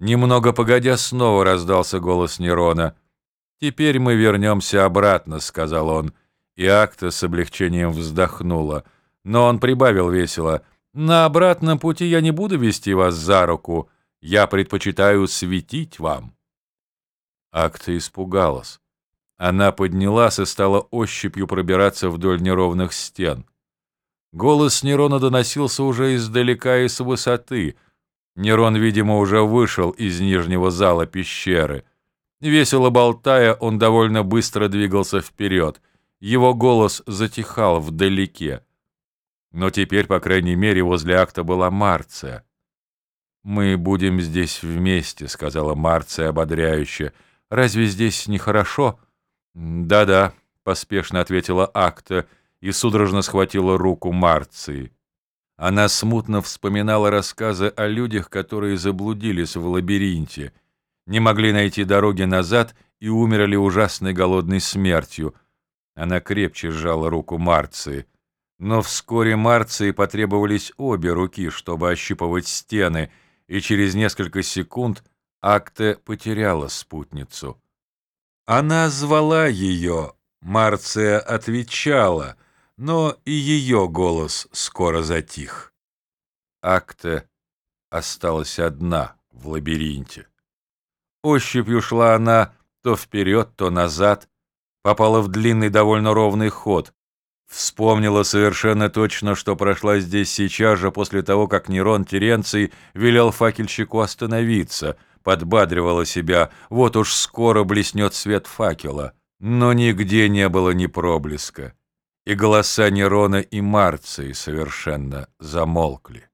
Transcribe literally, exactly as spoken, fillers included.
Немного погодя снова раздался голос Нерона. «Теперь мы вернемся обратно», — сказал он, и Акта с облегчением вздохнула. Но он прибавил весело: «На обратном пути я не буду вести вас за руку, я предпочитаю светить вам». Акта испугалась. Она поднялась и стала ощупью пробираться вдоль неровных стен. Голос Нерона доносился уже издалека и с высоты. Нерон, видимо, уже вышел из нижнего зала пещеры. Весело болтая, он довольно быстро двигался вперед. Его голос затихал вдалеке. Но теперь, по крайней мере, возле Акта была Марция. «Мы будем здесь вместе», — сказала Марция ободряюще. «Разве здесь нехорошо?» «Да-да», — поспешно ответила Акта и судорожно схватила руку Марции. Она смутно вспоминала рассказы о людях, которые заблудились в лабиринте, не могли найти дороги назад и умерли ужасной голодной смертью. Она крепче сжала руку Марции. Но вскоре Марции потребовались обе руки, чтобы ощупывать стены, и через несколько секунд Акта потеряла спутницу. Она звала ее, Марция отвечала, но и ее голос скоро затих. Акта осталась одна в лабиринте. Ощупью шла она то вперед, то назад, попала в длинный довольно ровный ход. Вспомнила совершенно точно, что прошла здесь сейчас же после того, как Нерон Теренций велел факельщику остановиться, подбадривала себя: вот уж скоро блеснет свет факела. Но нигде не было ни проблеска, и голоса Нерона и Марции совершенно замолкли.